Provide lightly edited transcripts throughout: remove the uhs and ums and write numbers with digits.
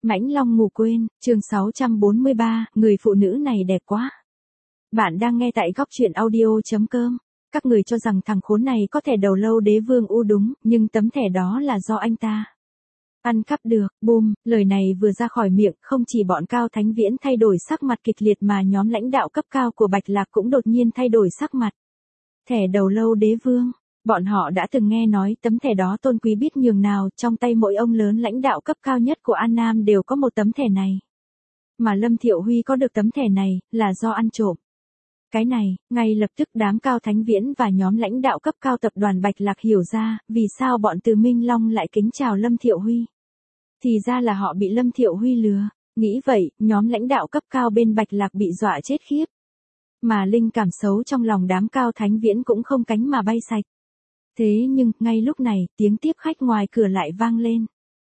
Mãnh Long ngủ quên, chương 643, người phụ nữ này đẹp quá. Bạn đang nghe tại góc truyện audio.com. Các người cho rằng thằng khốn này có thẻ đầu lâu đế vương u đúng, nhưng tấm thẻ đó là do anh ta ăn cắp được. Boom, lời này vừa ra khỏi miệng, không chỉ bọn Cao Thánh Viễn thay đổi sắc mặt kịch liệt mà nhóm lãnh đạo cấp cao của Bạch Lạc cũng đột nhiên thay đổi sắc mặt. Thẻ đầu lâu đế vương. Bọn họ đã từng nghe nói tấm thẻ đó tôn quý biết nhường nào, trong tay mỗi ông lớn lãnh đạo cấp cao nhất của An Nam đều có một tấm thẻ này. Mà Lâm Thiệu Huy có được tấm thẻ này, là do ăn trộm. Cái này, ngay lập tức đám Cao Thánh Viễn và nhóm lãnh đạo cấp cao tập đoàn Bạch Lạc hiểu ra, vì sao bọn Từ Minh Long lại kính chào Lâm Thiệu Huy. Thì ra là họ bị Lâm Thiệu Huy lừa. Nghĩ vậy, nhóm lãnh đạo cấp cao bên Bạch Lạc bị dọa chết khiếp. Mà linh cảm xấu trong lòng đám Cao Thánh Viễn cũng không cánh mà bay sạch. Thế nhưng, ngay lúc này, tiếng tiếp khách ngoài cửa lại vang lên.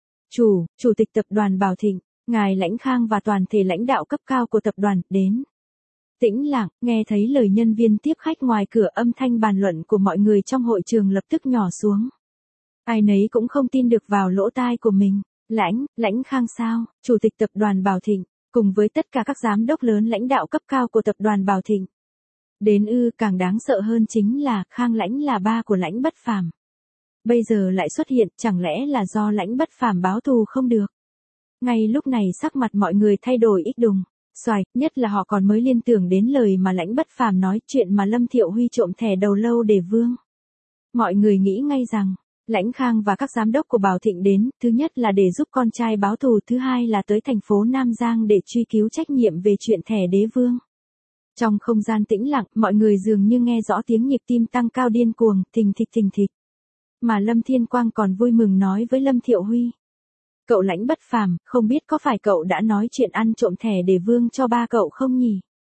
Chủ tịch tập đoàn Bảo Thịnh, ngài Lãnh Khang và toàn thể lãnh đạo cấp cao của tập đoàn, đến. Tĩnh lặng, nghe thấy lời nhân viên tiếp khách ngoài cửa, âm thanh bàn luận của mọi người trong hội trường lập tức nhỏ xuống. Ai nấy cũng không tin được vào lỗ tai của mình. Lãnh Khang sao? Chủ tịch tập đoàn Bảo Thịnh, cùng với tất cả các giám đốc lớn lãnh đạo cấp cao của tập đoàn Bảo Thịnh. Đến càng đáng sợ hơn chính là Khang Lãnh là ba của Lãnh Bất Phàm. Bây giờ lại xuất hiện, chẳng lẽ là do Lãnh Bất Phàm báo thù không được? Ngay lúc này sắc mặt mọi người thay đổi ít đùng. Xoài, nhất là họ còn mới liên tưởng đến lời mà Lãnh Bất Phàm nói, chuyện mà Lâm Thiệu Huy trộm thẻ đầu lâu để vương. Mọi người nghĩ ngay rằng, Lãnh Khang và các giám đốc của Bảo Thịnh đến, thứ nhất là để giúp con trai báo thù, thứ hai là tới thành phố Nam Giang để truy cứu trách nhiệm về chuyện thẻ đế vương. Trong không gian tĩnh lặng, mọi người dường như nghe rõ tiếng nhịp tim tăng cao điên cuồng, thình thịch. Mà Lâm Thiên Quang còn vui mừng nói với Lâm Thiệu Huy. Cậu Lãnh Bất Phàm, không biết có phải cậu đã nói chuyện ăn trộm thẻ để vương cho ba cậu không nhỉ?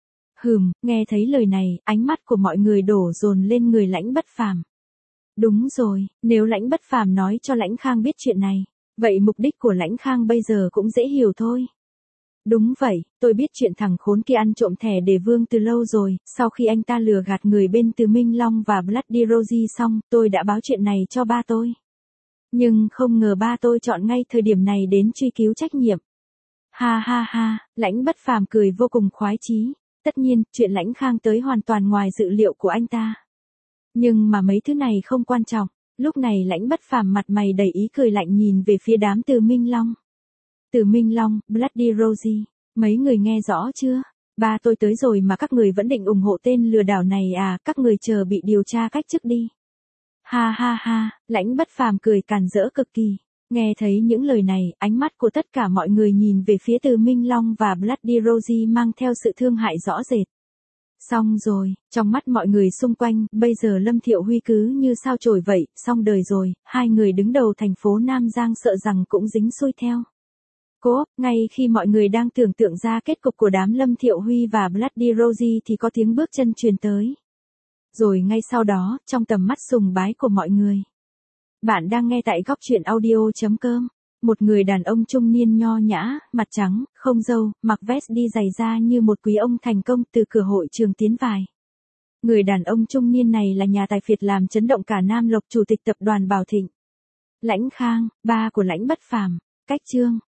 Nghe thấy lời này, ánh mắt của mọi người đổ dồn lên người Lãnh Bất Phàm. Đúng rồi, nếu Lãnh Bất Phàm nói cho Lãnh Khang biết chuyện này, vậy mục đích của Lãnh Khang bây giờ cũng dễ hiểu thôi. Đúng vậy, tôi biết chuyện thằng khốn kia ăn trộm thẻ để vương từ lâu rồi, sau khi anh ta lừa gạt người bên Từ Minh Long và Bloody Rosie xong, tôi đã báo chuyện này cho ba tôi. Nhưng không ngờ ba tôi chọn ngay thời điểm này đến truy cứu trách nhiệm. Ha, Lãnh Bất Phàm cười vô cùng khoái chí. Tất nhiên, chuyện Lãnh Khang tới hoàn toàn ngoài dự liệu của anh ta. Nhưng mà mấy thứ này không quan trọng. Lúc này Lãnh Bất Phàm mặt mày đầy ý cười lạnh nhìn về phía đám Từ Minh Long. Từ Minh Long, Bloody Rosie, mấy người nghe rõ chưa? Ba tôi tới rồi mà các người vẫn định ủng hộ tên lừa đảo này à, các người chờ bị điều tra cách chức đi. Ha, Lãnh Bất Phàm cười càn rỡ cực kỳ. Nghe thấy những lời này, ánh mắt của tất cả mọi người nhìn về phía Từ Minh Long và Bloody Rosie mang theo sự thương hại rõ rệt. Xong rồi, trong mắt mọi người xung quanh, bây giờ Lâm Thiệu Huy cứ như sao chổi vậy, xong đời rồi, hai người đứng đầu thành phố Nam Giang sợ rằng cũng dính xui theo. Ngay khi mọi người đang tưởng tượng ra kết cục của đám Lâm Thiệu Huy và Bloody Rosie thì có tiếng bước chân truyền tới. Rồi ngay sau đó, trong tầm mắt sùng bái của mọi người. Bạn đang nghe tại góc truyện audio.com. Một người đàn ông trung niên nho nhã, mặt trắng, không râu, mặc vest đi giày da như một quý ông thành công từ cửa hội trường tiến vào. Người đàn ông trung niên này là nhà tài phiệt làm chấn động cả Nam Lộc, chủ tịch tập đoàn Bảo Thịnh. Lãnh Khang, ba của Lãnh Bất Phàm. Cách chương